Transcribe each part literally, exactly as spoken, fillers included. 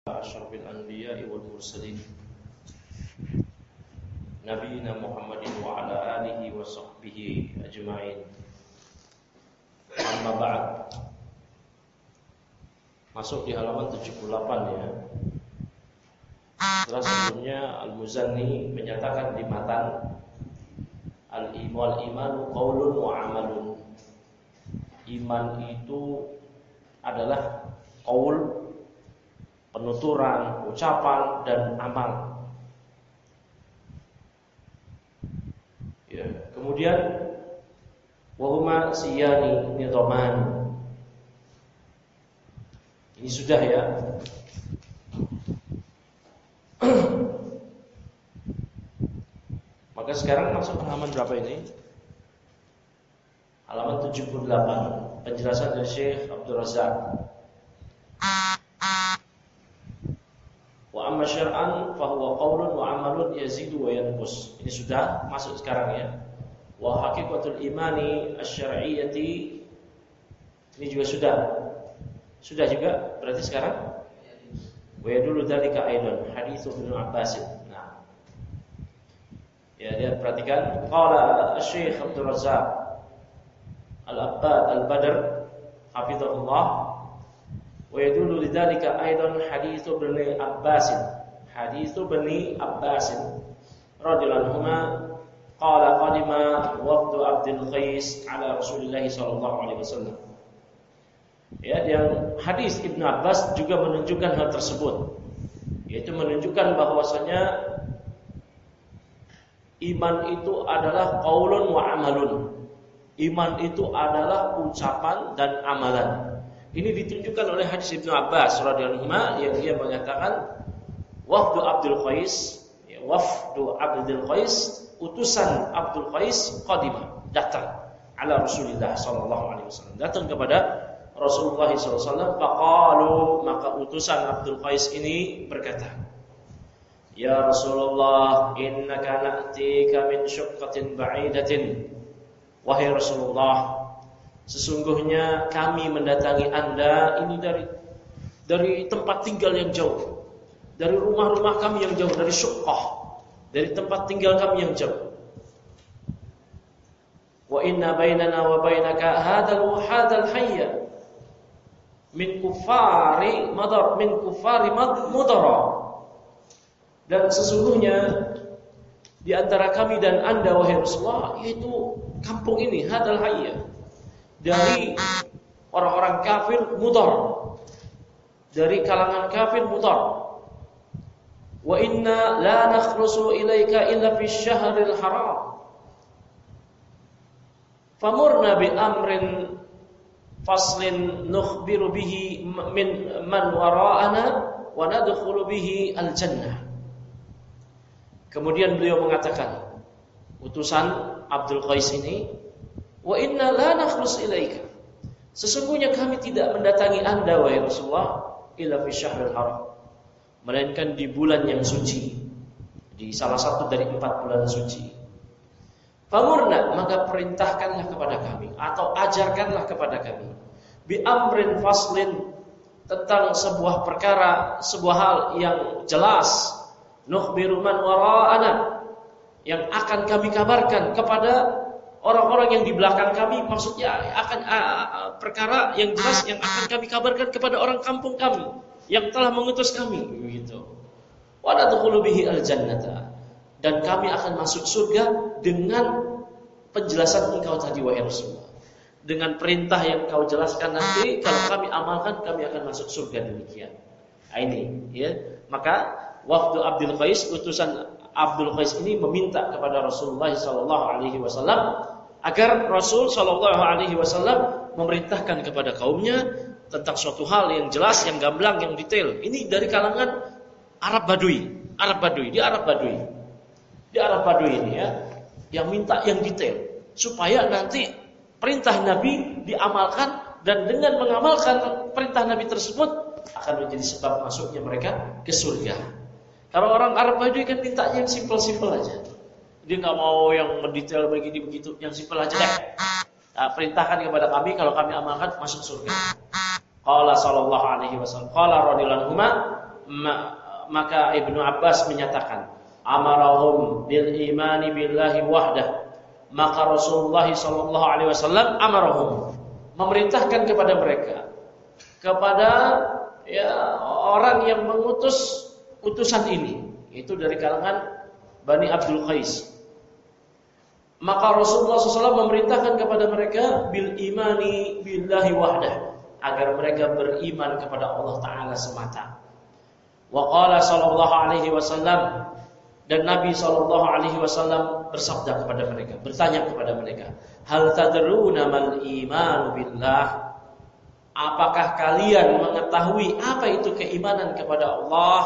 Asyrafil anbiya'i wal mursalin Nabiyina Muhammadin wa ala alihi wa sahbihi ajma'in. Amma ba'd. Masuk di halaman tujuh puluh delapan ya. Setelah sebelumnya Al-Muzanni menyatakan di matan Al-iman imanu qaulun wa amalun. Iman itu adalah qaul, penuturan, ucapan dan amal. Ya, kemudian wahuma siyani nidhaman. Ini sudah ya. Maka sekarang masuk halaman berapa ini? Halaman tujuh puluh delapan. Penjelasan dari Syekh Abdul Razak. Wa amma syar'an fa huwa qaulun wa amalun yazidu wa yanqus. Ini sudah masuk sekarang ya. Wa haqiqatul imani asy-syar'iyyati. Ini juga sudah. Sudah juga berarti sekarang. Wa yadullu dzalika aidan hadits Ibnu Abbas. Nah. Ya, dia perhatikan qala Syekh Abdul Razzaq Al-Abbad Al-Badr hafizahullah. Wa yadullu lidzalika aidan hadits Ibnu Abbas. Hadits Ibnu Abbas radhiyallahu anhuma qala qadima wafdu Abdul Qais ala Rasulillah sallallahu alaihi wasallam. Ya, yang hadis Ibnu Abbas juga menunjukkan hal tersebut, yaitu menunjukkan bahwasanya iman itu adalah qaulun wa amalun. Iman itu adalah ucapan dan amalan. Ini ditunjukkan oleh hadis Ibnu Abbas radhiyallahu anhu yang dia mengatakan wafdu Abdul Qais, ya, wafdu Abdul Qais, utusan Abdul Qais qadima, datang ala Rasulillah sallallahu alaihi wasallam, datang kepada Rasulullah sallallahu alaihi wasallam. Faqalu, maka utusan Abdul Qais ini berkata, ya Rasulullah, innaka na'tika min syuqqatin ba'idatin. Wahai Rasulullah, sesungguhnya kami mendatangi Anda ini dari dari tempat tinggal yang jauh, dari rumah-rumah kami yang jauh, dari syuqqah, dari tempat tinggal kami yang jauh. Wa inna bainana wa bainaka hadzal hadal hayya min kufari madar min kufari mudara. Dan sesungguhnya di antara kami dan Anda wahai Rasulullah, yaitu kampung ini hadal hayya, dari orang-orang kafir mudar, dari kalangan kafir mudar. Wa inna la nakhlusu ilaika illa fi syahril haram. Famurna bi amrin faslin nukhbiru bihi min man wara'ana wa nadkhulu bihi al-jannah. Kemudian beliau mengatakan, utusan Abdul Qais ini, wa inna la nakhlus ilaika, sesungguhnya kami tidak mendatangi Anda wahai Rasulullah illa fi syahril haram, melainkan di bulan yang suci, di salah satu dari empat bulan suci. Famurna, maka perintahkanlah kepada kami atau ajarkanlah kepada kami, bi amrin faslin, tentang sebuah perkara, sebuah hal yang jelas, nukhbiru man wara'ana, yang akan kami kabarkan kepada orang-orang yang di belakang kami, maksudnya akan uh, perkara yang jelas yang akan kami kabarkan kepada orang kampung kami yang telah mengutus kami, begitu. Wa nadkhulu bihi al-jannata, dan kami akan masuk surga dengan penjelasan engkau tadi wahai Rasulullah, dengan perintah yang kau jelaskan nanti, kalau kami amalkan kami akan masuk surga, demikian. Nah, ini ya, maka wafdu Abdul Qais, utusan Abdul Qais ini meminta kepada Rasulullah sallallahu alaihi wasallam agar Rasul sallallahu alaihi wasallam memerintahkan kepada kaumnya tentang suatu hal yang jelas, yang gamblang, yang detail. Ini dari kalangan Arab Badui, Arab Badui, di Arab Badui. Di Arab Badui ini ya, yang minta yang detail supaya nanti perintah Nabi diamalkan, dan dengan mengamalkan perintah Nabi tersebut akan menjadi sebab masuknya mereka ke surga. Kalau orang Arab Badui kan mintanya yang simpel-simpel aja. Dia nggak mau yang mendetail begini begitu, yang simpel aja deh. Nah, perintahkan kepada kami, kalau kami amalkan masuk surga. Qala sallallahu alaihi wasallam, qala radhiyallahu anhu, Maka Ibnu Abbas menyatakan, amarahum bil imani billahi wahdah. Maka Rasulullah sallallahu alaihi wasallam amarahum, memerintahkan kepada mereka, kepada ya orang yang mengutus utusan ini, itu dari kalangan Bani Abdul Qais. Maka Rasulullah sallallahu alaihi wasallam memerintahkan kepada mereka bil imani billahi wahdah, agar mereka beriman kepada Allah Ta'ala semata. Wa qala sallallahu alaihi wasallam, dan Nabi sallallahu alaihi wasallam bersabda kepada mereka, bertanya kepada mereka, hal tadruna mal iman billah? Apakah kalian mengetahui apa itu keimanan kepada Allah?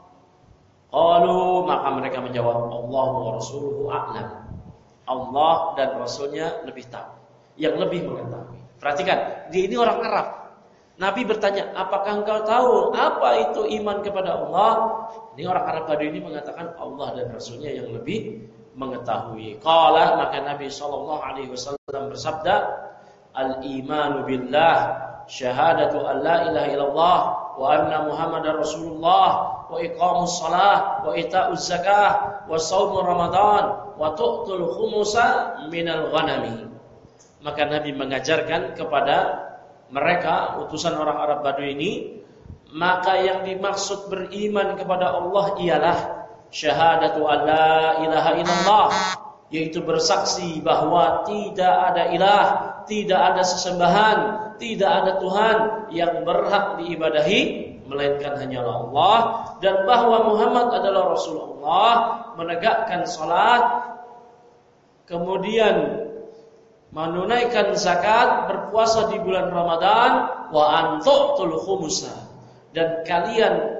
Qalu, maka mereka menjawab, Allah wa rasuluhu a'lam. Allah dan Rasulnya lebih tahu, yang lebih mengetahui. Perhatikan, dia ini orang Arab. Nabi bertanya, apakah engkau tahu apa itu iman kepada Allah? Ini orang Arab Badui ini mengatakan Allah dan Rasulnya yang lebih mengetahui. Qala, maka Nabi sallallahu alaihi wasallam bersabda, al-imanu billah syahadatu an la ilaha illallah wa anna muhammadar rasulullah wa iqamus shalah wa ita'uz zakah wa shaum ramadan wa tu'tul khumusa minal ghanami. Maka Nabi mengajarkan kepada mereka, utusan orang Arab Badui ini, maka yang dimaksud beriman kepada Allah ialah syahadatu an la ilaha illallah, yaitu bersaksi bahwa tidak ada ilah, tidak ada sesembahan, tidak ada Tuhan yang berhak diibadahi melainkan hanyalah Allah, dan bahwa Muhammad adalah Rasulullah, menegakkan salat, kemudian menunaikan zakat, berpuasa di bulan Ramadan, wa antu'tul khumusa, dan kalian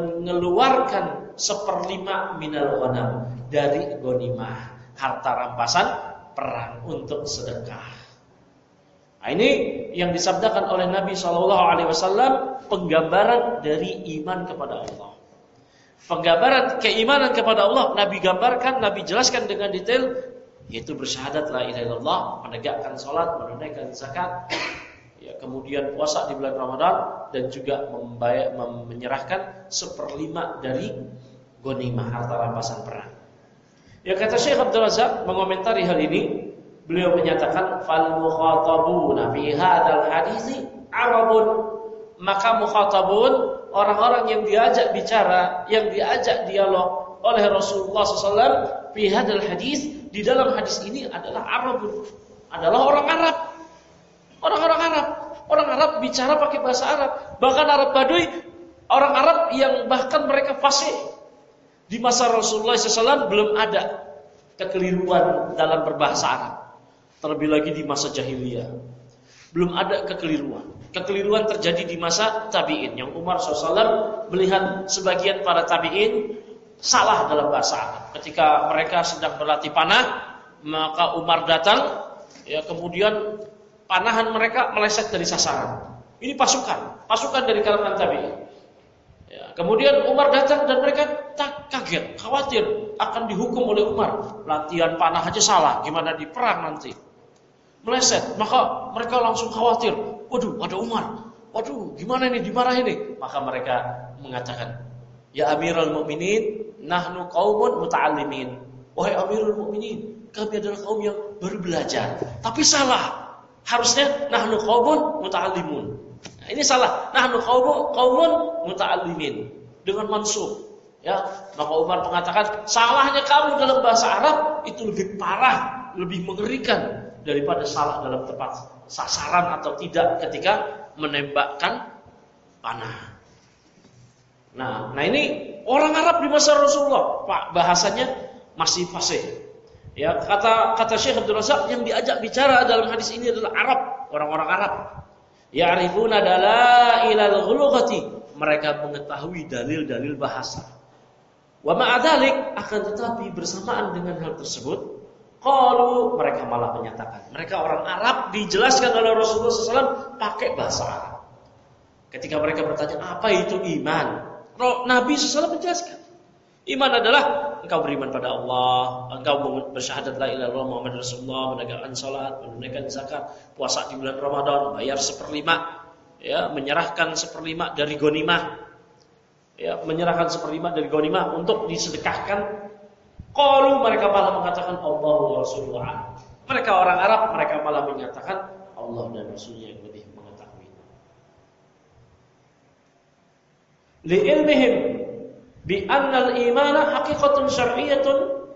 mengeluarkan seperlima minal ghanam, dari ghanimah, harta rampasan perang, untuk sedekah. Nah, ini yang disabdakan oleh Nabi shallallahu alaihi wasallam, penggambaran dari iman kepada Allah. Penggambaran keimanan kepada Allah Nabi gambarkan, Nabi jelaskan dengan detail, yaitu bersyahadat la ilaha illallah, menegakkan salat, menunaikan zakat, ya, kemudian puasa di bulan Ramadan, dan juga membayar, menyerahkan seperlima dari ghanimah, harta rampasan perang. Ya, kata Syekh Abdul Razak mengomentari hal ini, beliau menyatakan fal mukhatabuna fi hadzal hadits arabun, maka mukhatabun, orang-orang yang diajak bicara, yang diajak dialog oleh Rasulullah sallallahu alaihi wasallam fi hadzal hadits, di dalam hadis ini adalah Arabun, adalah orang Arab. Orang-orang Arab, orang Arab bicara pakai bahasa Arab. Bahkan Arab Badui, orang Arab yang bahkan mereka fasih. Di masa Rasulullah sallallahu alaihi wasallam belum ada kekeliruan dalam berbahasa Arab. Terlebih lagi di masa jahiliyah, belum ada kekeliruan. Kekeliruan terjadi di masa tabi'in, yang Umar sallallahu alaihi wasallam melihat sebagian para tabi'in salah dalam bahasa Arab. Ketika mereka sedang berlatih panah, maka Umar datang, ya, kemudian panahan mereka meleset dari sasaran. Ini pasukan, pasukan dari kalangan tabi'in. Ya, kemudian Umar datang dan mereka tak kaget, khawatir akan dihukum oleh Umar. Latihan panah aja salah, gimana di perang nanti? Meleset, maka mereka langsung khawatir. Waduh, ada Umar. Waduh, gimana ini, dimarahin ini? Maka mereka mengatakan, ya Amirul Mukminin, nahnu qaumun muta'allimin. Wahai Amirul Mukminin, kami adalah kaum yang baru belajar. Tapi salah. Harusnya nahnu qaumun muta'allimun. Nah, ini salah. Nahnu qaumun qaumun muta'allimin, dengan mansub. Ya, maka Umar mengatakan, salahnya kamu dalam bahasa Arab itu lebih parah, lebih mengerikan daripada salah dalam tepat sasaran atau tidak ketika menembakkan panah. Nah, nah ini orang Arab di masa Rasulullah, Pak, bahasanya masih fasih. Ya, kata kata Syekh Abdul Razak, yang diajak bicara dalam hadis ini adalah Arab, orang-orang Arab. Ya'rifuna dalailal ghulughati, mereka mengetahui dalil-dalil bahasa. Wa ma'adzalik, akan tetapi bersamaan dengan hal tersebut, qalu, mereka malah menyatakan, mereka orang Arab dijelaskan oleh Rasulullah sallallahu alaihi wasallam pakai bahasa Arab. Ketika mereka bertanya, apa itu iman? Nabi sallallahu alaihi wasallam menjelaskan, iman adalah engkau beriman pada Allah, engkau bersyahadat la ilaha illallah Muhammad Rasulullah, menegakkan salat, menunaikan zakat, puasa di bulan Ramadan, bayar seperlima, ya, menyerahkan seperlima dari ghanimah, ya, menyerahkan seperlima dari ghanimah untuk disedekahkan. Qalu, mereka malah mengatakan Allah wa Rasuluhu a'lam. Mereka orang Arab, mereka malah menyatakan Allah dan Rasulnya yang lebih mengetahui. Li'ilmihim bi anna al-imana haqiqatun syar'iyyatun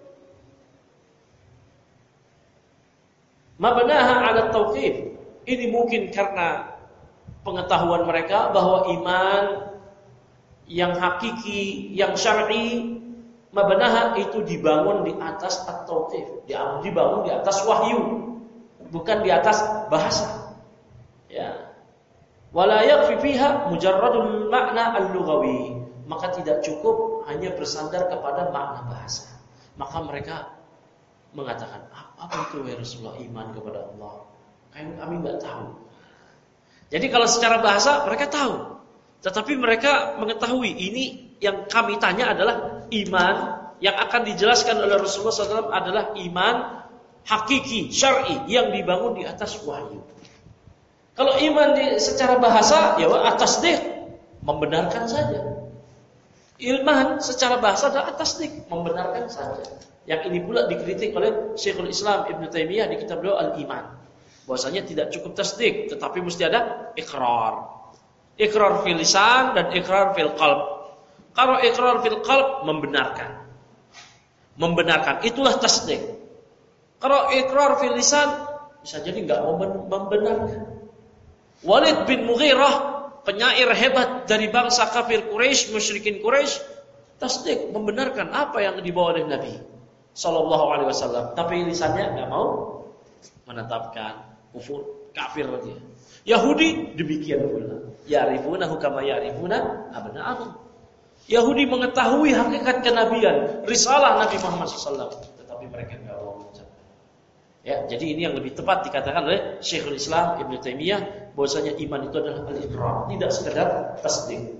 mabnaha 'ala at-tawqif. Ini mungkin karena pengetahuan mereka bahwa iman yang hakiki, yang syar'i, mabnaha itu dibangun di atas at-tawqif, dibangun di atas wahyu, bukan di atas bahasa. Ya. Wala yakfi fiha mujarradul makna al-lughawi. Maka tidak cukup hanya bersandar kepada makna bahasa. Maka mereka mengatakan, apa itu ya Rasulullah iman kepada Allah? Kami enggak tahu. Jadi kalau secara bahasa mereka tahu, tetapi mereka mengetahui ini yang kami tanya adalah iman yang akan dijelaskan oleh Rasulullah shallallahu alaihi wasallam adalah iman hakiki, syar'i yang dibangun di atas wahyu. Kalau iman di, secara bahasa ya atas tasdik, membenarkan saja. Ilman secara bahasa adalah atas tasdik, membenarkan saja. Yang ini pula dikritik oleh Syekhul Islam Ibnu Taimiyah di kitab beliau Al-Iman. Bahwasanya tidak cukup tasdik, tetapi mesti ada ikrar. Ikrar fil lisan dan ikrar fil qalb. Kalau ikrar fil qalb membenarkan. Membenarkan itulah tasdik. Kalau ikrar fil lisan bisa jadi enggak membenarkan. Walid bin Mughirah, penyair hebat dari bangsa kafir Quraisy, musyrikin Quraisy, tasdik membenarkan apa yang dibawa oleh Nabi sallallahu alaihi wasallam, tapi lisannya enggak mau menetapkan. Kufur, kafir dia. Yahudi demikian pula. Ya'rifunahu kama ya'rifuna abna'ahum. Yahudi mengetahui hakikat kenabian, risalah Nabi Muhammad shallallahu alaihi wasallam, tetapi mereka enggak mau mengucapkan. Ya, jadi ini yang lebih tepat dikatakan oleh Syekhul Islam Ibnu Taimiyah, bahwasanya iman itu adalah al-iqrar, tidak sekedar tasdik.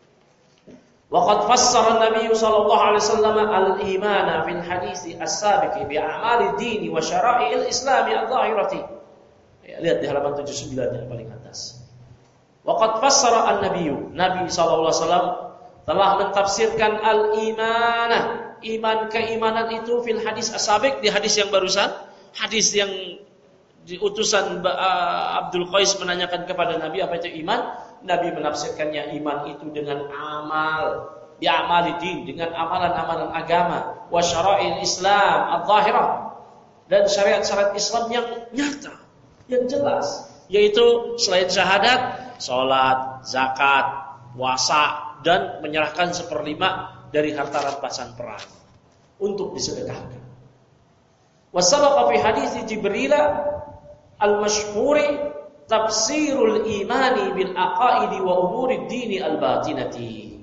Wa qad fassara an-nabiy sallallahu alaihi wasallam al-imana fil hadits as-sabiq bi a'mali ad-din wa syara'i al-islam adh-dhahirati. Ya, lihat di halaman tujuh puluh sembilan yang paling atas. Waqad fassara an-nabiyyu, Nabi sallallahu alaihi wasallam telah mentafsirkan al-imanah, iman keimanan itu fil hadis as-sabiq, di hadis yang barusan, hadis yang di utusan Abdul Qais menanyakan kepada Nabi apa itu iman. Nabi menafsirkannya iman itu dengan amal, bi amali din, dengan amalan-amalan agama, wa syara'il Islam adh-dhahirah, dan syariat-syariat Islam yang nyata, yang jelas, yaitu selain syahadat, salat, zakat, puasa, dan menyerahkan seperlima dari harta rampasan perang untuk disedekahkan. Wasabaqa fi hadis Jibril al-mashhuri tafsirul imani bil aqaidi wa umurid dini al-batinati.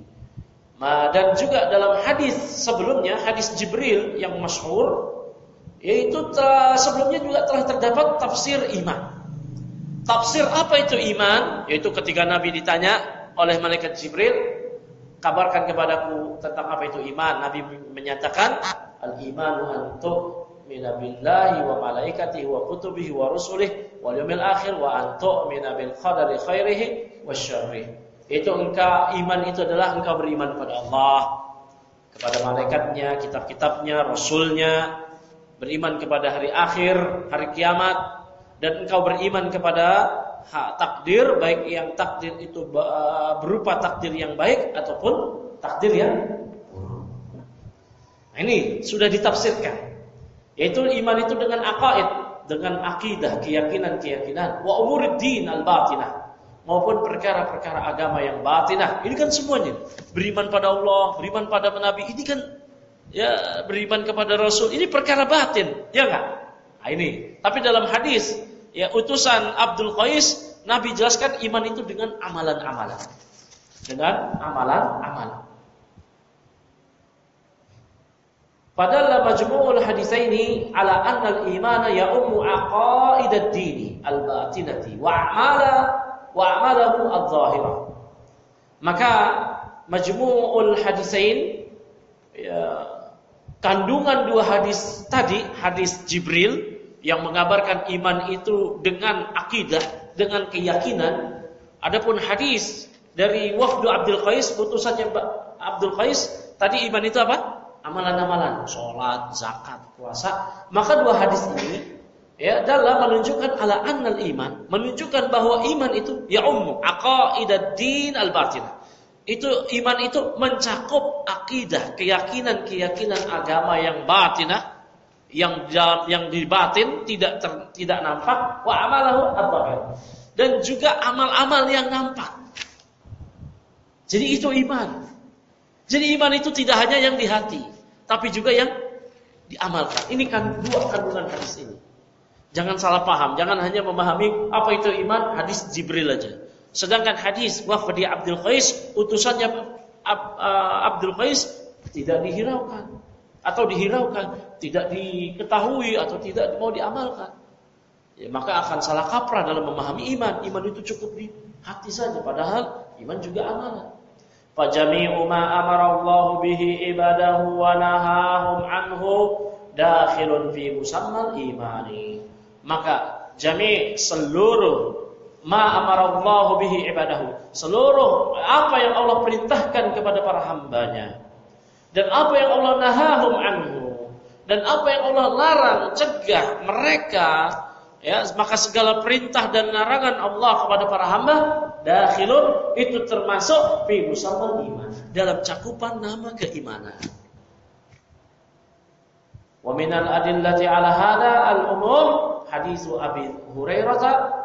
Dan juga dalam hadis sebelumnya, hadis Jibril yang masyhur, yaitu telah, sebelumnya juga telah terdapat tafsir iman. Tafsir apa itu iman? Yaitu ketika Nabi ditanya oleh malaikat Jibril, kabarkan kepadaku tentang apa itu iman. Nabi menyatakan, al-imanu an tu'mina billahi wa malaikatihi wa kutubihi wa rusulihi wal yawmil akhir wa an tu'mina bil qadari khairihi wasyarrihi. Itu engkau, iman itu adalah engkau beriman kepada Allah, kepada malaikatnya, kitab-kitabnya, rasulnya, beriman kepada hari akhir, hari kiamat, dan engkau beriman kepada ha, takdir, baik yang takdir itu berupa takdir yang baik ataupun takdir yang buruk. Nah, ini sudah ditafsirkan. Yaitu iman itu dengan aqaid, dengan akidah, keyakinan-keyakinan, wa umurid din al-batinah, maupun perkara-perkara agama yang batinah. Ini kan semuanya beriman pada Allah, beriman pada Nabi, ini kan ya beriman kepada Rasul, ini perkara batin, ya enggak? Nah, ini. Tapi dalam hadis ya utusan Abdul Qais, Nabi jelaskan iman itu dengan amalan-amalan. Dengan amalan-amalan. Padahal majmu'ul haditsaini ala anna al-imana ya'ummu aqaidad dini al-batinati wa a'mala wa a'malahu adh-dhahirah. Maka majmu'ul haditsain, ya, kandungan dua hadis tadi, hadis Jibril yang mengabarkan iman itu dengan akidah, dengan keyakinan. Adapun hadis dari wafdu Abdul Qais, utusannya Abdul Qais, tadi iman itu apa? Amalan-amalan, sholat, zakat, puasa. Maka dua hadis ini ya dalam menunjukkan ala annal iman, menunjukkan bahwa iman itu ya ummu aqaidad din al-batinah. Itu iman itu mencakup akidah, keyakinan-keyakinan agama yang batinah, yang yang di batin tidak ter, tidak nampak, wa amalahu adh-dhahir, dan juga amal-amal yang nampak. Jadi itu iman. Jadi iman itu tidak hanya yang di hati, tapi juga yang diamalkan. Ini kan dua kandungan hadis ini. Jangan salah paham, jangan hanya memahami apa itu iman hadis Jibril aja. Sedangkan hadis wafdi Abdul Qais, utusannya Abdul Qais tidak dihiraukan atau dihiraukan, tidak diketahui atau tidak mau diamalkan. Ya, maka akan salah kaprah dalam memahami iman. Iman itu cukup di hati saja, padahal iman juga amalan. Fajami'u ma amara Allah bihi ibadahu wa nahahum anhu dakhilun fi musammal imani. Maka jami' seluruh ma amara Allah bihi ibadahu, seluruh apa yang Allah perintahkan kepada para hambanya, dan apa yang Allah nahahum anhu, dan apa yang Allah larang, cegah mereka, ya, maka segala perintah dan larangan Allah kepada para hamba dakhilun, itu termasuk fi musammal iman, dalam cakupan nama keimanan. Wa minal adillati ala hada al-umum haditsu Abi Hurairah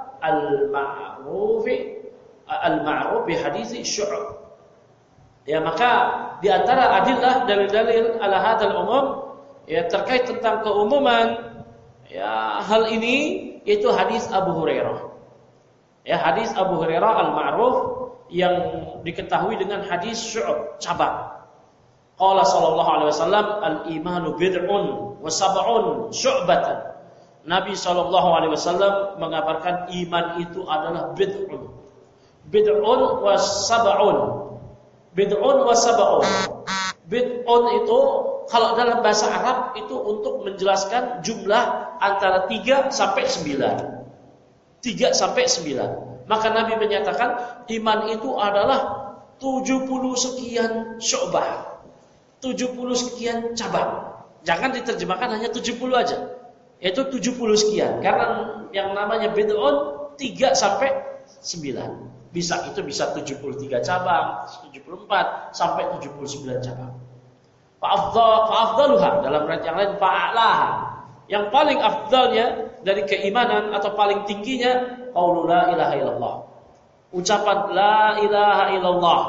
al-ma'ruf al-ma'ruf bi hadits Syu'b. Ya, maka di antara adillah dalil-dalil ala hadzal umum ya terkait tentang keumuman ya hal ini itu hadis Abu Hurairah. Ya, hadis Abu Hurairah al-ma'ruf yang diketahui dengan hadis Syu'b, cabang. Qala sallallahu alaihi wasallam al-imanu bid'un wa sab'un syu'batan. Nabi sallallahu alaihi wasallam mengabarkan iman itu adalah bid'un. Bid'un wa sab'un. Bid'un wa sab'un. Bid'un itu kalau dalam bahasa Arab itu untuk menjelaskan jumlah antara tiga sampai sembilan. tiga sampai sembilan. Maka Nabi menyatakan iman itu adalah tujuh puluh sekian syu'bah. tujuh puluh sekian cabang. Jangan diterjemahkan hanya tujuh puluh aja. Itu tujuh puluh sekian. Karena yang namanya bid'un tiga sampai sembilan. Bisa itu bisa tujuh puluh tiga cabang, tujuh puluh empat sampai tujuh puluh sembilan cabang. Fa'afdaluha dalam riwayat yang lain fa'alaha. Yang paling afdalnya dari keimanan atau paling tingginya qaulu la ilaha illallah. Ucapan la ilaha illallah.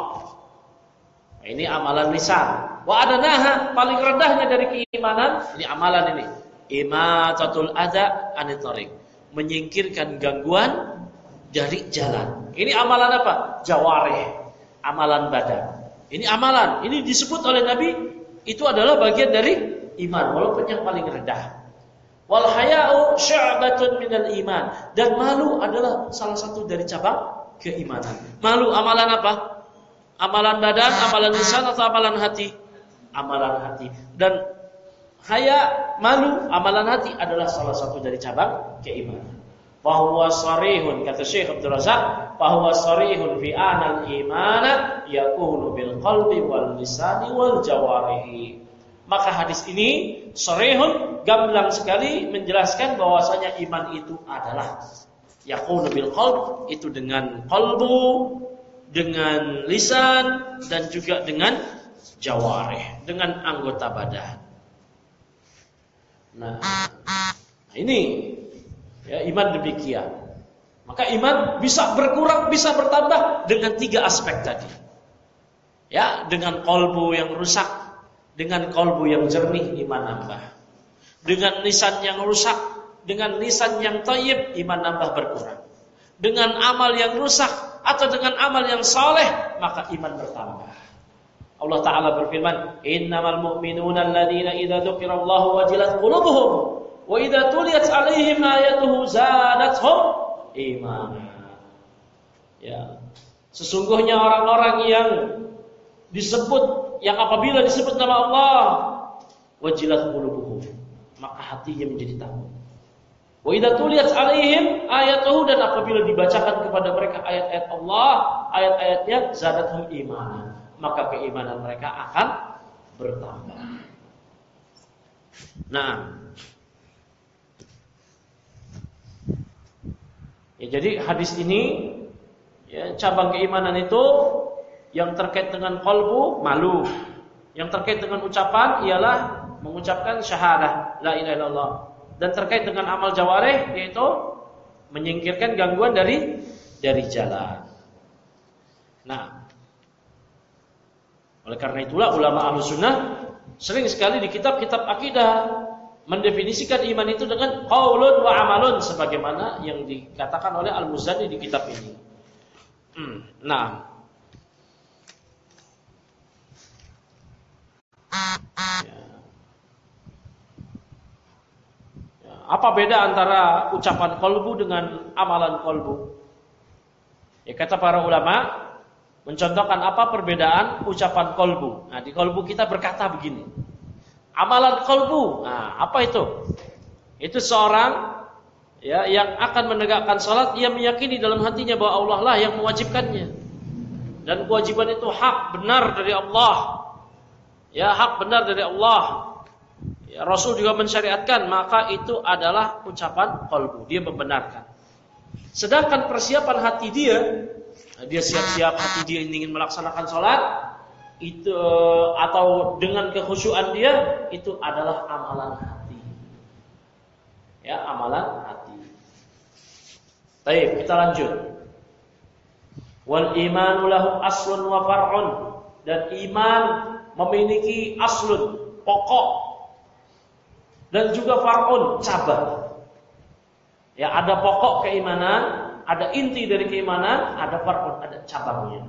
Ini amalan lisan. Wa adanaha, paling rendahnya dari keimanan, ini amalan ini. Imatatul adza anit thariq. Menyingkirkan gangguan dari jalan. Ini amalan apa? Jawarih. Amalan badan. Ini amalan. Ini disebut oleh Nabi itu adalah bagian dari iman walaupun yang paling rendah. Wal haya'u syu'batun minal iman, dan malu adalah salah satu dari cabang keimanan. Malu amalan apa? Amalan badan, amalan lisan atau amalan hati? Amalan hati. Dan haya, malu, amalan hati adalah salah satu dari cabang keimanan. Bahwa sarihun, kata Syekh Abdul Razak, bahwa sarihun fi anal imana yakunu bil qalbi wal lisani wal jawarihi. Maka hadis ini sarihun, gamblang sekali menjelaskan bahwasanya iman itu adalah yakunu bil qalb, itu dengan qalbu, dengan lisan, dan juga dengan jawarih, dengan anggota badan. Nah, ini ya, iman demikian. Maka iman bisa berkurang, bisa bertambah dengan tiga aspek tadi. Ya, dengan qalbu yang rusak, dengan qalbu yang jernih, iman nambah. Dengan lisan yang rusak, dengan lisan yang thayyib, iman nambah berkurang. Dengan amal yang rusak atau dengan amal yang saleh, maka iman bertambah. Allah Ta'ala berfirman, innamal mu'minuna alladhina idza dzukirallahu wajilat qulubuhum wa idza tuliyat 'alaihim ayatuhu zadatuhum imana. Ya. Sesungguhnya orang-orang yang disebut, yang apabila disebut nama Allah, wajilat qulubuhum, maka hatinya menjadi takut. Wa idza tuliyat 'alaihim ayatuhu, dan apabila dibacakan kepada mereka ayat-ayat Allah, ayat-ayatnya zadatuhum imana, maka keimanan mereka akan bertambah. Nah, ya, jadi hadis ini, ya, cabang keimanan itu yang terkait dengan qalbu malu, yang terkait dengan ucapan ialah mengucapkan syahadah la ilaha illallah, dan terkait dengan amal jawarih yaitu menyingkirkan gangguan dari dari jalan. Nah, oleh karena itulah ulama Ahlus Sunnah sering sekali di kitab-kitab akidah mendefinisikan iman itu dengan qaulun wa amalun sebagaimana yang dikatakan oleh Al-Muzani di kitab ini. Hmm, nah, ya. Ya, apa beda antara ucapan qalbu dengan amalan qalbu? Ya, kata para ulama mencontohkan apa perbedaan ucapan qalbu. Nah, di qalbu kita berkata begini. Amalan qalbu, nah, apa itu? Itu seorang, ya, yang akan menegakkan salat, ia meyakini dalam hatinya bahwa Allah lah yang mewajibkannya. Dan kewajiban itu hak benar dari Allah. Ya, hak benar dari Allah. Ya, Rasul juga mensyariatkan, maka itu adalah ucapan qalbu, dia membenarkan. Sedangkan persiapan hati dia, dia siap-siap hati dia ingin melaksanakan salat, itu atau dengan kekhusyuan dia, itu adalah amalan hati. Ya, amalan hati. Baik, kita lanjut. Wal imanu lahu aslun wa far'un, dan iman memiliki aslun, pokok, dan juga far'un, cabang. Ya, ada pokok keimanan, ada inti dari keimanan, ada far'un, ada cabangnya.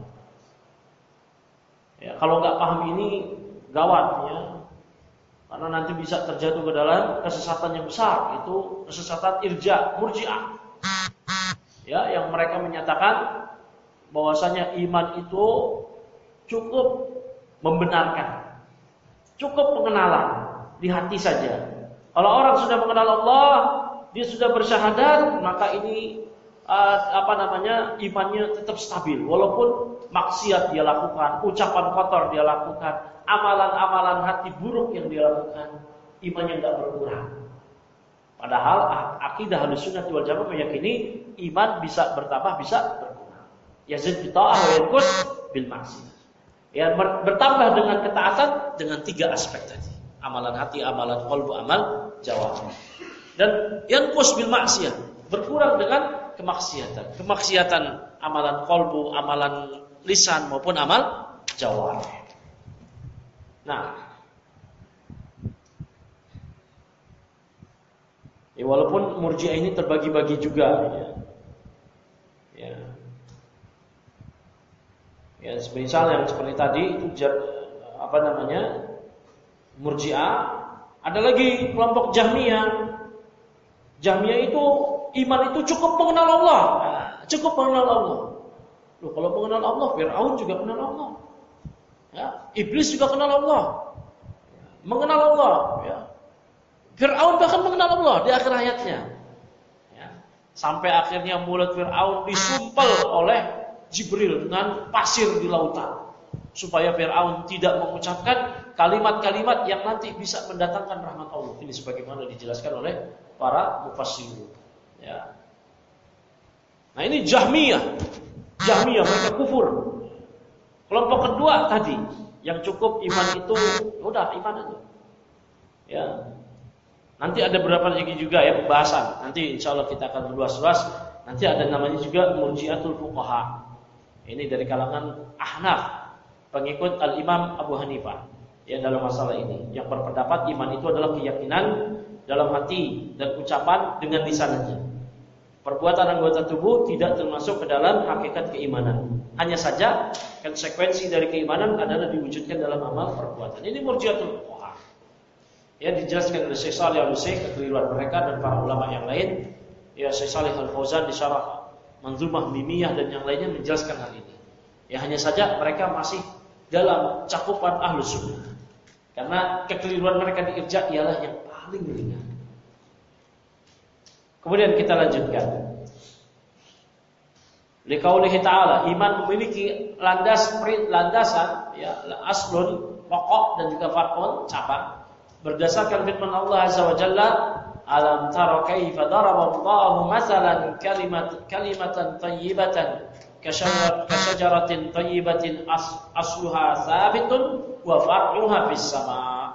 Ya, kalau nggak paham ini gawat, ya, karena nanti bisa terjatuh ke dalam kesesatan yang besar, itu kesesatan irja, murji'ah. Ya, yang mereka menyatakan bahwasanya iman itu cukup membenarkan, cukup pengenalan di hati saja. Kalau orang sudah mengenal Allah, dia sudah bersyahadat, maka ini uh, apa namanya imannya tetap stabil, walaupun maksiat dia lakukan, ucapan kotor dia lakukan, amalan-amalan hati buruk yang dia lakukan, imannya tidak berkurang. Padahal akidah Ahlussunnah wal Jamaah meyakini iman bisa bertambah, bisa berkurang. Yazid bi ta'ah wa yanqus bil maksiyah. Ya, bertambah dengan ketaatan dengan tiga aspek tadi. Amalan hati, amalan qalbu, amal jawarih. Dan yanqus bil maksiyah, berkurang dengan kemaksiatan. Kemaksiatan amalan qalbu, amalan lisan maupun amal jawarih. Nah, ya, walaupun Murji'ah ini terbagi-bagi juga, ya, ya, ya, misal yang seperti tadi itu apa namanya Murji'ah, ada lagi kelompok Jahmiyah. Jahmiyah itu iman itu cukup mengenal Allah, cukup mengenal Allah. Loh, kalau mengenal Allah, Fir'aun juga kenal Allah. Ya, Iblis juga kenal Allah. Mengenal Allah, ya. Fir'aun bahkan mengenal Allah di akhir hayatnya. Ya. Sampai akhirnya mulut Fir'aun disumpel oleh Jibril dengan pasir di lautan, supaya Fir'aun tidak mengucapkan kalimat-kalimat yang nanti bisa mendatangkan rahmat Allah. Ini sebagaimana dijelaskan oleh para mufassirun. Ya. Nah, ini Jahmiyah. Jahmiyah, mereka kufur. Kelompok kedua tadi, yang cukup iman itu, udah iman aja. Ya. Nanti ada beberapa lagi juga ya pembahasan. Nanti insya Allah kita akan berluas-luas. Nanti ada namanya juga Murji'atul Fuqaha. Ini dari kalangan Ahnaf, pengikut Al-Imam Abu Hanifah. Ya, dalam masalah ini, yang berpendapat iman itu adalah keyakinan dalam hati dan ucapan dengan lisan saja. Perbuatan anggota tubuh tidak termasuk ke dalam hakikat keimanan. Hanya saja konsekuensi dari keimanan adalah diwujudkan dalam amal perbuatan. Ini Murji'atul Fuqaha. Ya, dijelaskan oleh Syekh Shalih Al-Utsaimin kekeliruan mereka dan para ulama yang lain. Ya, Syekh Shalih Al-Fauzan di syarah Manzumah Mimiyah dan yang lainnya menjelaskan hal ini. Ya, hanya saja mereka masih dalam cakupan Ahlus Sunnah. Karena kekeliruan mereka di irja ialah yang paling ringan. Kemudian kita lanjutkan. Liqaulihi ta'ala, iman memiliki landas landasan ya aslun pokok dan juga far'un cabang. Berdasarkan firman Allah Azza wa Jalla, alam tara kaifa daraballahu mathalan kalimat kalimatan thayyibatan kasyajaratin thayyibatin asluha thabitun wa far'uha fis sama.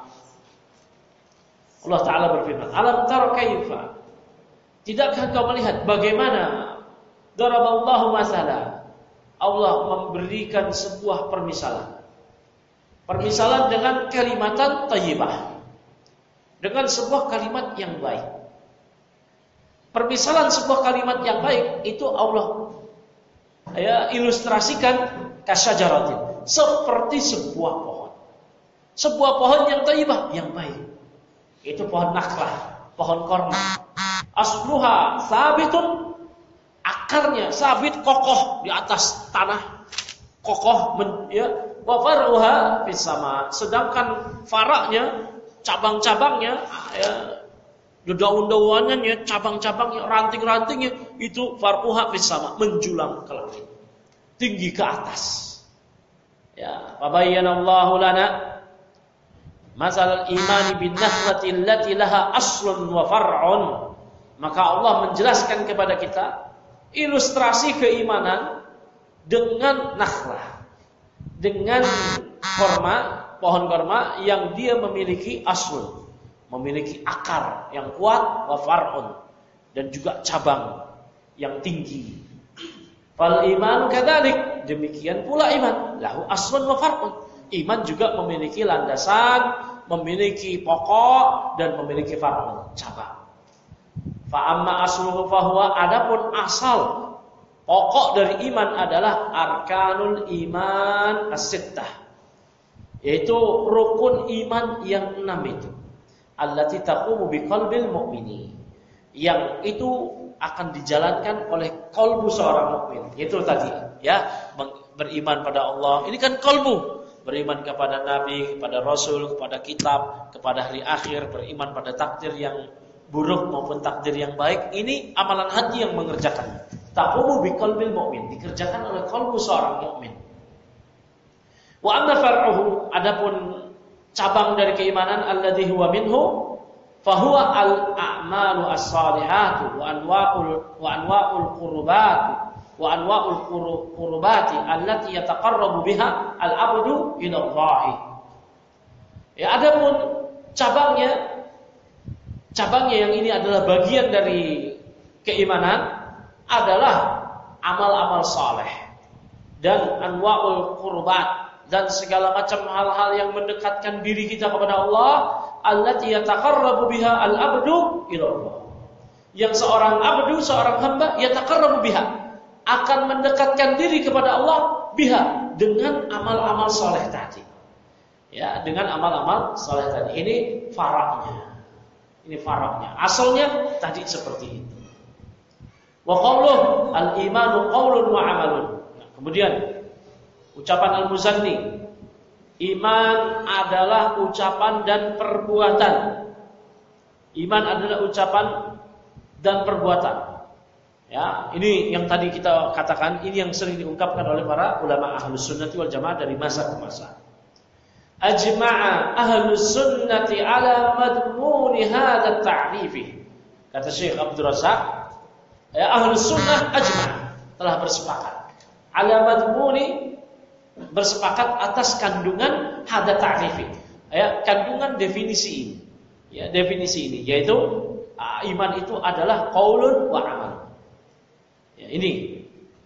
Allah Ta'ala berfirman, alam tara kaifa, tidakkah kau melihat bagaimana daraballahu mathalan, Allah memberikan sebuah permisalan. Permisalan dengan kalimatan thayyibah, dengan sebuah kalimat yang baik. Permisalan sebuah kalimat yang baik itu Allah ya ilustrasikan kasyajaratin, seperti sebuah pohon. Sebuah pohon yang thayyibah, yang baik. Itu pohon nakhlah, pohon korma. Asluha sabitun, akarnya sabit kokoh di atas tanah, kokoh men, ya, wa far'uha fis sama. Sedangkan faraknya, cabang-cabangnya, ya, daun-daunannya, cabang-cabangnya, ranting-rantingnya itu far'uha fis sama, menjulang ke langit, tinggi ke atas. Ya, fabayyanallahu lana masal imani bin nakhlati allati laha aslun wa far'un. Maka Allah menjelaskan kepada kita ilustrasi keimanan dengan nakhlah, dengan korma, pohon korma yang dia memiliki aslun, memiliki akar yang kuat, wa far'un, dan juga cabang yang tinggi. Fal iman kadzalik, demikian pula iman, lahu aslun wa far'un. Iman juga memiliki landasan, memiliki pokok, dan memiliki far'un, cabang. Fa amma asluhu fahuwa, adapun asal pokok dari iman adalah arkanul iman as-sittah, yaitu rukun iman yang enam itu, allati taqumu biqalbil mu'mini, yang itu akan dijalankan oleh qalbu seorang mukmin. Itu tadi ya, beriman pada Allah. Ini kan qalbu, beriman kepada nabi, kepada rasul, kepada kitab, kepada hari akhir, beriman pada takdir yang buruk maupun takdir yang baik. Ini amalan hati yang mengerjakan. Taqumu biqalbil mu'min, dikerjakan oleh qalbu seorang mukmin. Wa amma far'uhu, adapun cabang dari keimanan, alladzi huwa minhu, fahuwa al-a'malu as-salihatu wa anwa'ul wa anwa'ul qurbat wa anwa'ul qurbati allati yataqarrabu biha al-'abdu ila Allah. Ya, adapun cabangnya, cabangnya yang ini adalah bagian dari keimanan, adalah amal-amal saleh dan anwa'ul qurbat, dan segala macam hal-hal yang mendekatkan diri kita kepada Allah, allati yataqarrabu biha al-'abdu ila Allah. Yang seorang abdu, seorang hamba, yataqarrabu biha, akan mendekatkan diri kepada Allah biha, dengan amal-amal saleh tadi. Ya, dengan amal-amal saleh tadi. Ini faraknya. Ini faraknya. Asalnya tadi seperti itu. Wa qawluh al-imanu qawlun wa amalun. Nah, kemudian ucapan Al-Muzanni, iman adalah ucapan dan perbuatan. Iman adalah ucapan dan perbuatan. Ya, ini yang tadi kita katakan, ini yang sering diungkapkan oleh para ulama Ahlus Sunnati wal Jamaah dari masa ke masa. Ajma'a Ahlus Sunnati ala madmuni hadha ta'rifi. Kata Syekh Abdul Razak, ya, Ahlus Sunnah ajma' telah bersepakat ala madmuni, bersepakat atas kandungan hadza ta'rifi, ya, kandungan definisi ini, ya, definisi ini, yaitu uh, iman itu adalah qaulun wa amal. Ya, ini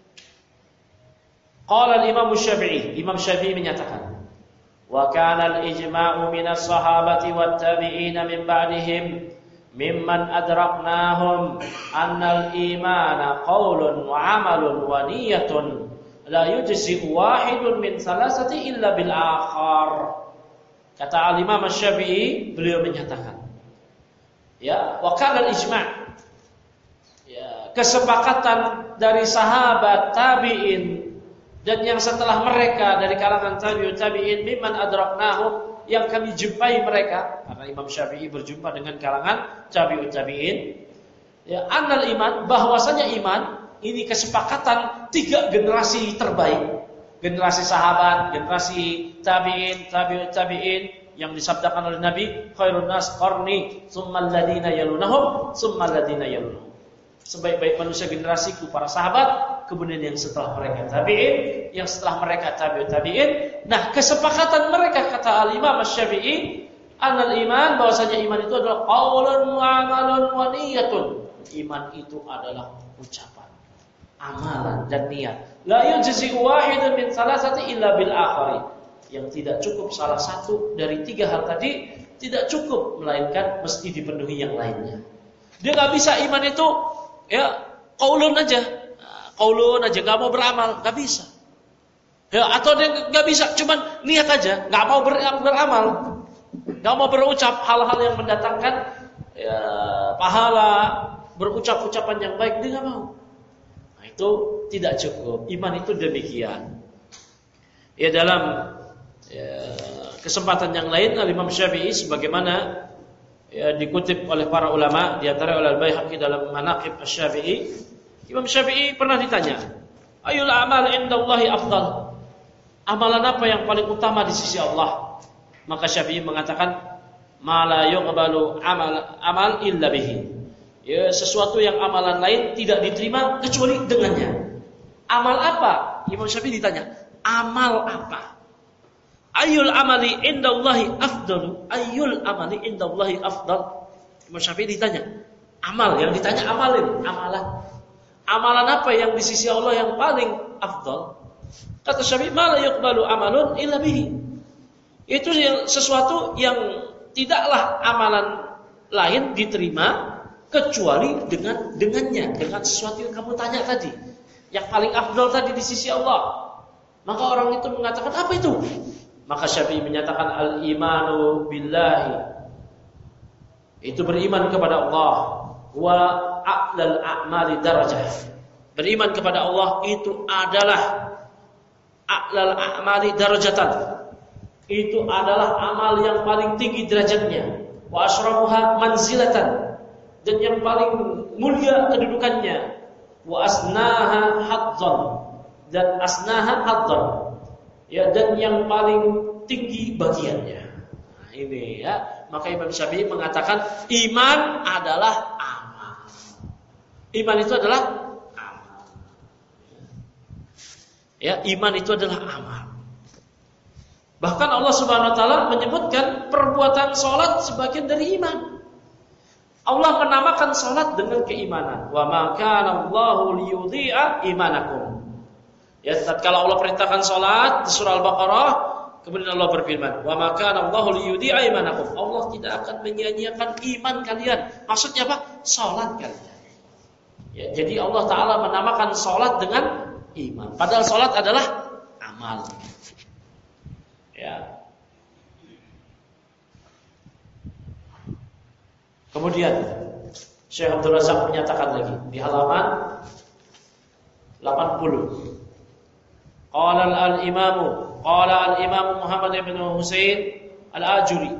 qala al-Imam Syafi'i, Imam Syafi'i menyatakan, wa kana al-ijma'u minas sahabati wat tabi'in min ba'dihim mimman adraknahum annal imana qaulun wa amalun wa niyatun la yujzi wahidun min salasati illa bil akhar. Kata al-Imam Asy-Syafi'i, beliau menyatakan, ya, wa kana al-ijma', ya, kesepakatan dari sahabat, tabi'in, dan yang setelah mereka dari kalangan tabi'ut tabi'in, mimman adraknahum, yang kami jumpai mereka, karena Imam Syafi'i berjumpa dengan kalangan tabi'ut tabi'in, ya, annal iman, bahwasanya iman ini kesepakatan tiga generasi terbaik, generasi sahabat, generasi tabi'in, tabi'ut tabi'in yang disabdakan oleh Nabi, khairun nas qarni, tsummal ladzina yalunahum, tsummal ladzina yalunahum. Sebaik-baik manusia generasiku para sahabat, kemudian yang setelah mereka tabi'in, yang setelah mereka tabi'ut tabi'in. Nah, kesepakatan mereka kata al-Imam Asy-Syafi'i, anal iman, bahwasanya iman itu adalah qaulun wa amalun wa niyatun. Iman itu adalah ucapan, amalan dan niat. La yujzi wahidun min salasati illa bil akhari. Yang tidak cukup salah satu dari tiga hal tadi, tidak cukup melainkan mesti dipenuhi yang lainnya. Dia nggak bisa iman itu ya qaulun aja, qaulun aja nggak mau beramal, nggak bisa. Ya, atau dia nggak bisa cuman niat aja, nggak mau ber, beramal, nggak mau berucap hal-hal yang mendatangkan ya, pahala, berucap ucapan yang baik, dia nggak mau. Nah, itu tidak cukup. Iman itu demikian. Ya, dalam ya, kesempatan yang lain Al-Imam Syafi'i sebagaimana ya, dikutip oleh para ulama, di antara oleh Al-Baihaqi dalam Manaqib Asy-Syafi'i, Imam Syafi'i pernah ditanya, ayul amal indallahi afdal? Amalan apa yang paling utama di sisi Allah? Maka Syafi'i mengatakan, ma la yuqbalu amal amal illa bihi. Ya, sesuatu yang amalan lain tidak diterima kecuali dengannya. Amal apa? Imam Syafi'i ditanya, amal apa? Ayyul amali indallahi afdalu? Ayyul amali indallahi afdal? Imam Syafi'i ditanya, amal, yang ditanya amalin, amalan. Amalan apa yang di sisi Allah yang paling afdal? Kata Syafi'i, ma la yuqbalu amalun illa bihi. Itu sesuatu yang tidaklah amalan lain diterima kecuali dengan dengannya, dengan sesuatu yang kamu tanya tadi, yang paling afdal tadi di sisi Allah. Maka orang itu mengatakan, apa itu? Maka Syafi'i menyatakan, al-imanu billahi, itu beriman kepada Allah, wa a'lal a'mali darajah. Beriman kepada Allah itu adalah a'lal a'mali darajatan. Itu adalah amal yang paling tinggi derajatnya. Wa asyrafuha manzilatan, dan yang paling mulia kedudukannya. Wa asnaha hadzan, dan asnaha hadzan, ya, dan yang paling tinggi bagiannya. Nah, ini ya, maka Imam Syafi'i mengatakan iman adalah amal. Iman itu adalah amal. Ya, iman itu adalah amal. Bahkan Allah Subhanahu wa taala menyebutkan perbuatan salat sebagian dari iman. Allah menamakan salat dengan keimanan. Wa ma kana Allahu liyudhi'a imanakum. Ya, tatkala Allah perintahkan salat di surah Al-Baqarah, kemudian Allah berfirman, "Wa ma kana Allahu liyudhi'a imanakum." Allah tidak akan menyia-nyiakan iman kalian. Maksudnya apa? Salat kalian. Ya, jadi Allah taala menamakan salat dengan iman. Padahal salat adalah amal. Ya. Kemudian Syekh Abdul Razak menyatakan lagi di halaman delapan puluh. Qala al-Imam, qala al-Imam Muhammad bin Husain al-Ajuri.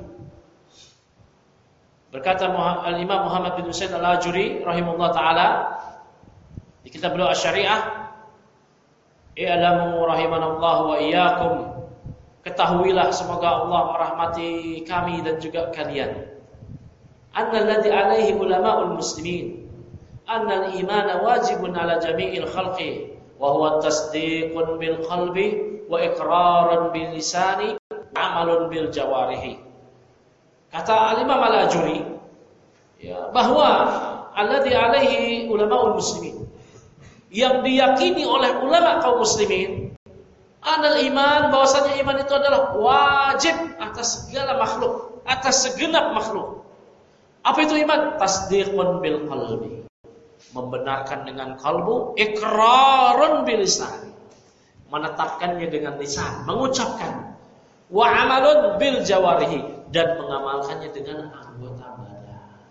Berkata al-Imam Muhammad bin Husain al-Ajuri rahimahullah taala di kitab beliau Asy-Syariah, "I'lamu rahimanallahu wa iyyakum." Ketahuilah, semoga Allah merahmati kami dan juga kalian. Annalladzi alaihi ulama'ul muslimin, annal imana wajibun ala jami'il khalqi, wa huwa tasdiqun bil qalbi wa iqrarun bil lisani wa amalun bil jawarihi. Kata al-Imam al-Ajuri, ya, bahwa alladzi alaihi ulama'ul muslimin, yang diyakini oleh ulama kaum muslimin, anal iman, bahwasanya iman itu adalah wajib atas segala makhluk, atas segenap makhluk. Apa itu iman? Tasdiqun bil qalbi, membenarkan dengan kalbu, iqrarun bil lisan, menetapkannya dengan lisan, mengucapkan, wa amalun bil jawarihi, dan mengamalkannya dengan anggota badan.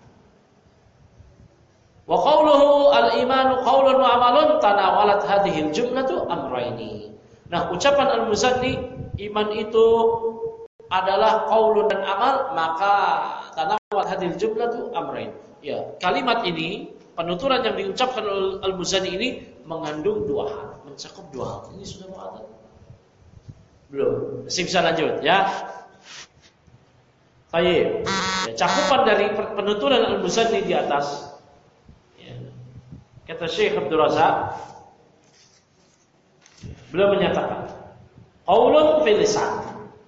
Wa qauluhu al-imanu qaulun wa amalun tanawalat hadhil jumlatu amrayni. Nah, ucapan Al-Muzanni, iman itu adalah qaulun dan amal, maka tanawat hadil jumlatu amrain. Ya, kalimat ini, penuturan yang diucapkan oleh Al-Muzanni ini mengandung dua hal, mencakup dua hal. Ini sudah mu'adad. Belum. Masih bisa lanjut ya. Baik. Ya, cakupan dari penuturan Al-Muzanni di atas. Ya. Kata Syekh Abdul Razak, beliau menyatakan, qaulun fil lisan.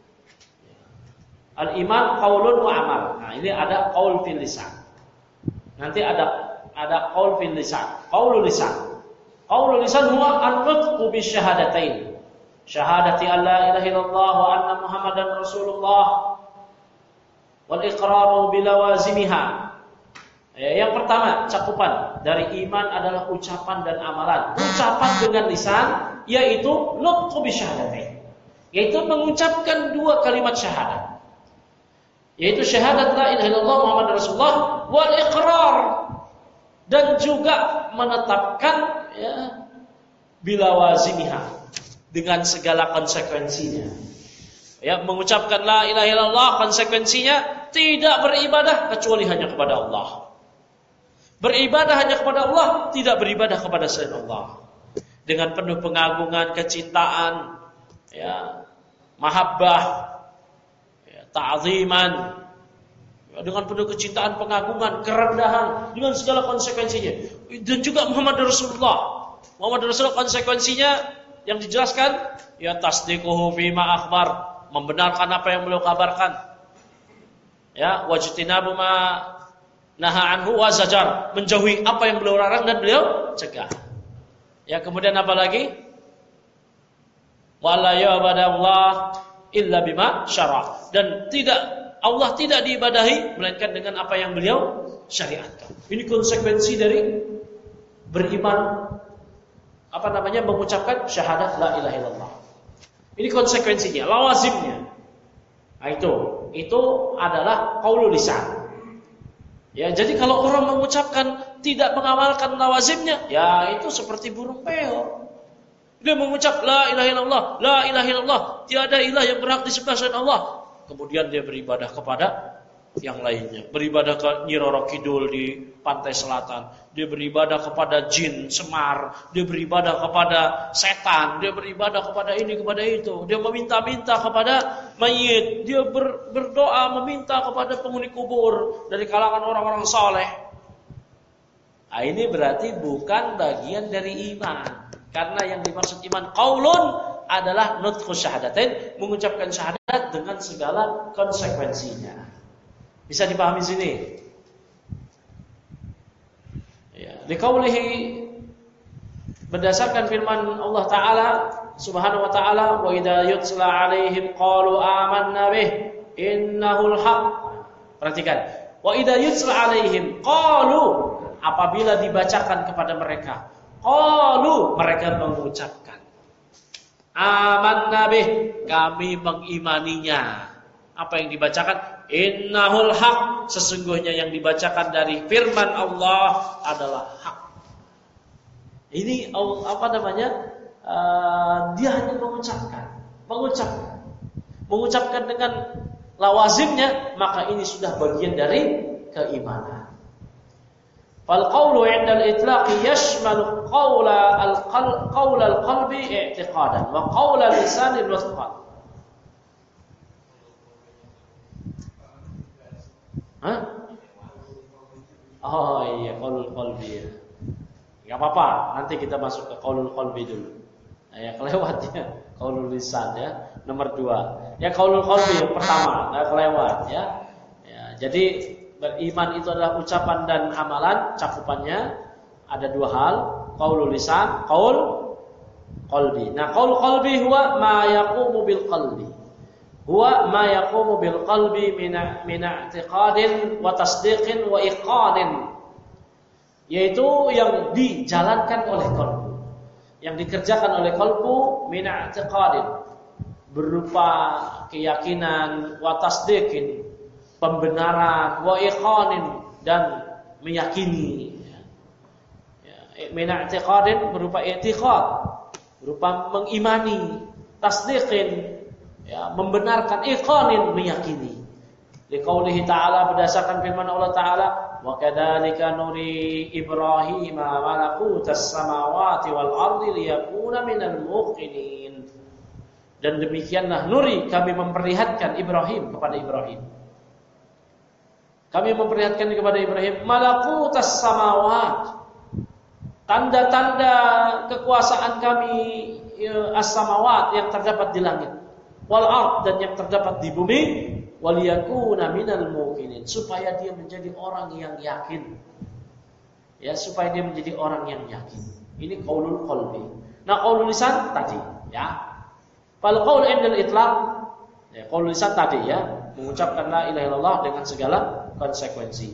Al-iman qaulun wa amal. Nah, ini ada qaul fil lisan. Nanti ada ada qaul fil lisan. Qaulul lisan. Qaulul lisan huwa an-nutqu bi syahadatain. Syahadati an la ilaha illallah wa anna Muhammadan Rasulullah wal iqraru bi lawazimiha. Ya, yang pertama, cakupan dari iman adalah ucapan dan amalan. Ucapan dengan lisan yaitu nutqu bi syahadatain. Yaitu mengucapkan dua kalimat syahadat. Yaitu syahadat la ilaha illallah Muhammad Rasulullah wal iqrar, dan juga menetapkan ya bilawazimiha, dengan segala konsekuensinya. Ya, mengucapkan la ilaha illallah konsekuensinya tidak beribadah kecuali hanya kepada Allah. Beribadah hanya kepada Allah, tidak beribadah kepada selain Allah. Dengan penuh pengagungan, kecintaan, ya, mahabbah, ya, ta'ziman, ya, dengan penuh kecintaan, pengagungan, kerendahan, dengan segala konsekuensinya. Dan juga Muhammad Rasulullah. Muhammad Rasulullah konsekuensinya yang dijelaskan, ya tasdiquhu fima akhbar, membenarkan apa yang beliau kabarkan. Ya, wajtinabu ma naha anhu wa zajar, menjauhi apa yang beliau larang dan beliau cegah. Ya, kemudian apa lagi? Wala ya'budallah illa bima syara, dan tidak Allah tidak diibadahi melainkan dengan apa yang beliau syariatkan. Ini konsekuensi dari beriman, apa namanya, mengucapkan syahadat la ilaha illallah. Ini konsekuensinya, lawazimnya. Nah, itu itu adalah qaulul lisan. Ya, jadi kalau orang mengucapkan tidak mengamalkan lawazimnya, ya itu seperti burung peor. Dia mengucap la ilaha illallah, la ilaha illallah, tiada ilah yang berhak disembah selain Allah. Kemudian dia beribadah kepada yang lainnya, beribadah ke Nyi Roro Kidul di pantai selatan, dia beribadah kepada jin Semar, dia beribadah kepada setan, dia beribadah kepada ini kepada itu, dia meminta-minta kepada mayit, dia ber, berdoa meminta kepada penghuni kubur dari kalangan orang-orang saleh. Nah, ini berarti bukan bagian dari iman, karena yang dimaksud iman qaulun adalah nutqu syahadatain, mengucapkan syahadat dengan segala konsekuensinya. Bisa dipahami sini? Ya, liqaulihi, berdasarkan firman Allah Taala Subhanahu wa taala, wa idza yutla alaihim qalu amanna bih innahul haq. Perhatikan, wa idza yutla alaihim qalu, apabila dibacakan kepada mereka, qalu, mereka mengucapkan, amanna bih, kami mengimaninya. Apa yang dibacakan? Innahul haq, sesungguhnya yang dibacakan dari firman Allah adalah hak. Ini apa namanya? Uh, dia hanya mengucapkan, mengucapkan, mengucapkan dengan lawazimnya, maka ini sudah bagian dari keimanan. Fal qawlu 'inda al-itlaqi yashmalu qawla al-qalb, qawla al-qalbi i'tiqadan wa qawla al-lisani wasfan. Hah? Oh iya, qaulul qalbi. Enggak apa-apa, nanti kita masuk ke qaulul qalbi dulu. Nah, ya kelewat ya, qaulul lisan ya, nomor dua. Ya qaulul qalbi yang pertama, enggak kelewat ya. Ya, jadi beriman itu adalah ucapan dan amalan, cakupannya ada dua hal, qaulul lisan, qaul qalbi. Nah, qaul qalbi huwa ma yaqumu bil qalbi. Huwa ma yaqumu bil qalbi min min i'tiqadin wa tasdiqin wa iqanin, yaitu yang dijalankan oleh qalbu, yang dikerjakan oleh qalbu, min i'tiqadin, berupa keyakinan, wa tasdiqin, pembenaran, wa iqanin, dan meyakini. Ya, min i'tiqadin berupa i'tiqad, berupa mengimani, tasdiqin, ya, membenarkan, iqanin, meyakini. Liqaulihi ta'ala, berdasarkan firman Allah Ta'ala, wa kadzalika nuri Ibrahim malakutas samawati wal ardi liyakuna minal muqinin. Dan demikianlah nuri kami memperlihatkan Ibrahim kepada Ibrahim. Kami memperlihatkan kepada Ibrahim malakutas samawat, tanda-tanda kekuasaan kami ya, as-samawat yang terdapat di langit, wal ard dan yang terdapat di bumi, waliyakuna minal muqinin, supaya dia menjadi orang yang yakin. Ya, supaya dia menjadi orang yang yakin. Ini qaulul qalbi. Nah, qaulul lisan tadi, ya. Fal qaul indal itlaq, ya, qaulul lisan tadi ya, mengucapkan la ilaha illallah dengan segala konsekuensi.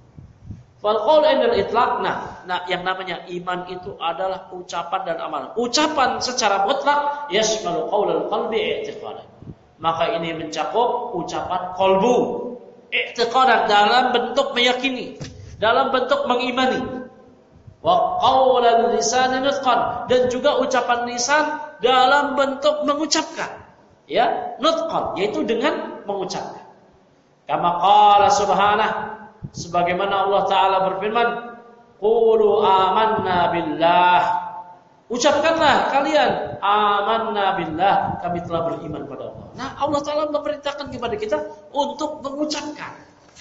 Fal qaul indal itlaq, nah, nah yang namanya iman itu adalah ucapan dan amalan. Ucapan secara mutlak yashmalu qaulul qalbi i'tiqadan. Maka ini mencakup ucapan qalbu, i'tiqadan dalam bentuk meyakini, dalam bentuk mengimani. Wa qaulul lisan nutqan, dan juga ucapan lisan dalam bentuk mengucapkan. Ya, nutqan yaitu dengan mengucapkan. Kama qala subhanahu, sebagaimana Allah taala berfirman, qulu amanna billah. Ucapkanlah kalian amanna billah, kami telah beriman pada Allah. Nah, Allah taala memerintahkan kepada kita untuk mengucapkan.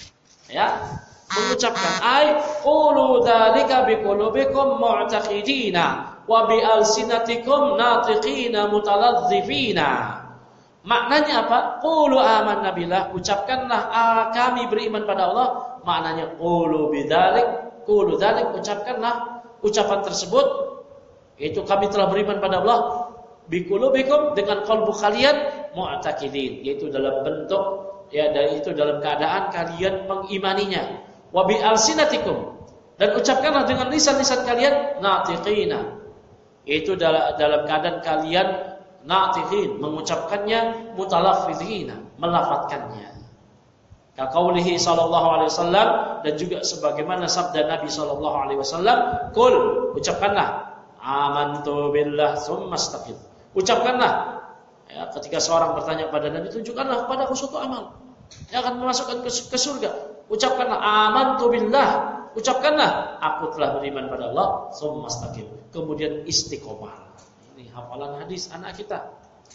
Ya, mengucapkan ay qulu dzalika biqulubikum mu'taqidina wa bi alsinatikum natiqina mutalazzifina. Maknanya apa? Qulu amanna billah, ucapkanlah ah, kami beriman pada Allah. Maknanya qulu bidzalik, qulu dzalik, ucapkanlah ucapan tersebut, yaitu kami telah beriman pada Allah, biqulubikum dengan qalbu kalian, mu'taqidin yaitu dalam bentuk ya, dan itu dalam keadaan kalian mengimaninya. Wa bi alsinatikum, dan ucapkanlah dengan lisan-lisan kalian, natiqina yaitu dalam, dalam keadaan kalian natiqin mengucapkannya, mutalaffizina melafadzkannya. Ka qaulihi sallallahu alaihi wasallam, dan juga sebagaimana sabda Nabi sallallahu alaihi wasallam, qul, ucapkanlah amantu billah tsumma istaqim. Ucapkanlah ya, ketika seorang bertanya kepada Nabi, tunjukkanlah kepadaku suatu amal yang akan memasukkan ke, ke surga. Ucapkanlah amantu billah, ucapkanlah aku telah beriman pada Allah, tsumma istaqim, kemudian istiqomah. Ini hafalan hadis anak kita.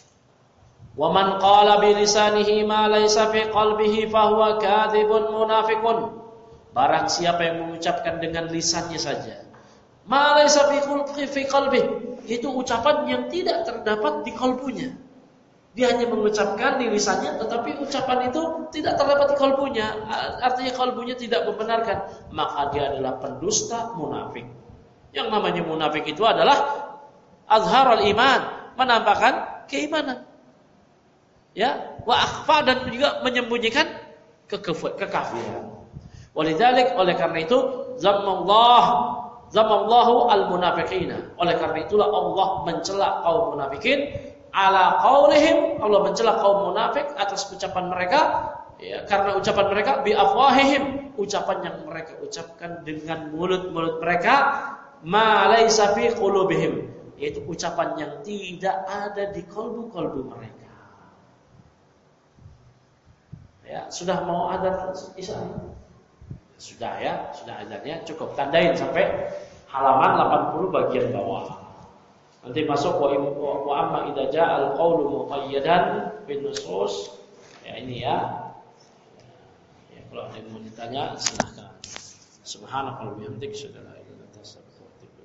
Wa man qala bi lisanihi ma laysa fi qalbihi fa huwa kadzibun munafiqun. Barang siapa yang mengucapkan dengan lisannya saja ma laysa fi qalbihi, itu ucapan yang tidak terdapat di kalbunya. Dia hanya mengucapkan di lisannya, tetapi ucapan itu tidak terdapat di kalbunya. Artinya kalbunya tidak membenarkan. Maka dia adalah pendusta, munafik. Yang namanya munafik itu adalah azharul iman, menampakkan keimanan. Ya, wa akhfa, dan juga menyembunyikan kekafiran. Walidzalik, oleh karena itu, zammallah zammallahu al-munafiqina. Oleh karena itulah Allah mencela kaum munafikin. Ala qaulihim, Allah mencela kaum munafik atas ucapan mereka, ya, karena ucapan mereka bi afwahihim, ucapan yang mereka ucapkan dengan mulut-mulut mereka, ma laisa fi qulubihim, yaitu ucapan yang tidak ada di kalbu-kalbu mereka. Ya, sudah mau adzan Isya? Sudah ya, sudah adzannya, cukup tandain sampai halaman delapan puluh bagian bawah. Nanti masuk wa wa amma idza ja'al qawlu muqayyadan bin nusus. Ya ini ya. Ya, kalau ada yang mau ditanya silahkan. Subhanakallahumma wa bihamdika, asyhadu an la ilaha illa anta